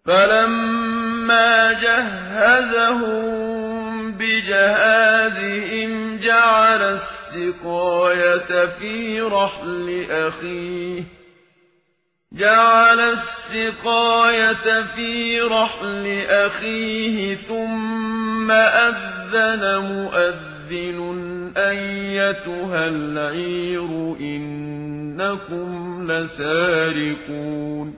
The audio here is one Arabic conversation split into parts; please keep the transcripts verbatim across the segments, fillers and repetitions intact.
فلما جهزهم بجهازهم جعل السقاية في رحل أخيه جعل السقاية في رحل أخيه ثم أذن مؤذن أيتها العير إنكم لسارقون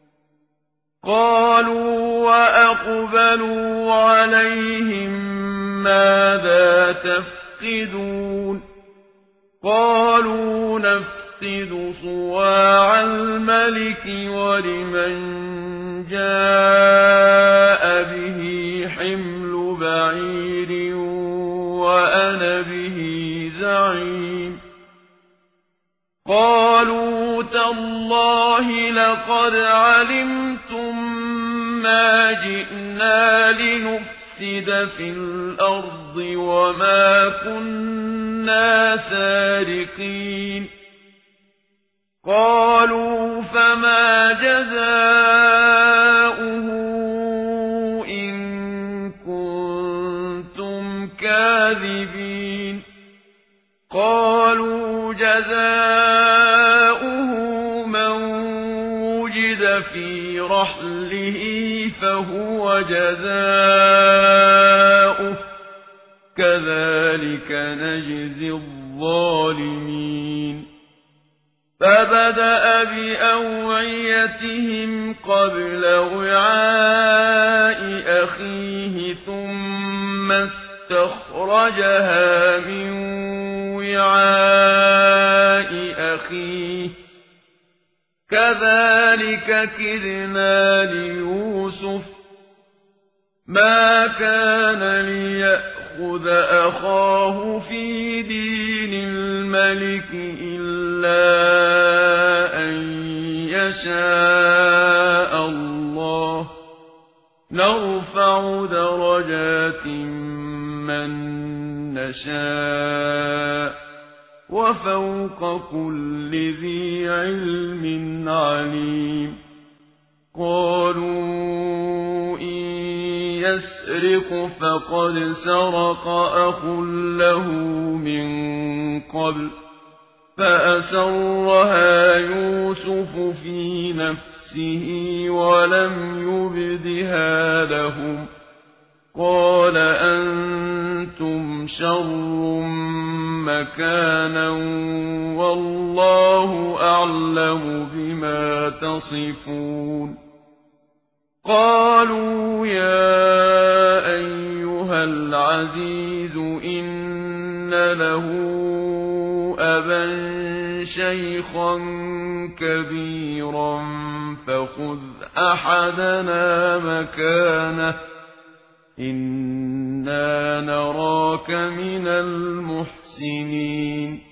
قالوا وأقبلوا عليهم ماذا تفقدون قالوا نفقد صواع الملك ولمن جاء به حمل بعير وأنا به زعيم قالوا تالله لقد علمتم ما جئنا لنفسد في الأرض وما كنا سارقين قالوا فما جزاؤه إن كنتم كاذبين قالوا جزاؤه من وجد في رحله فهو جزاؤه كذلك نجزي الظالمين فبدأ بأوعيتهم قبل وعاء أخيه ثم استخرجها من وعاء أخيه كذلك كدنا ليوسف ما كان ليأخذ أخاه في دين الملك إلا أن يشاء الله نرفع درجات من نشاء وفوق كل ذي علم عليم قالوا إن يسرق فقد سرق أخ له من قبل فأسرها يوسف في نفسه ولم يبدها لهم قال أنتم شر مكانا والله أعلم بما تصفون قالوا يا أيها العزيز إن له أبا شيخا كبيرا فخذ أحدنا مكانه إنا نراك من المحسنين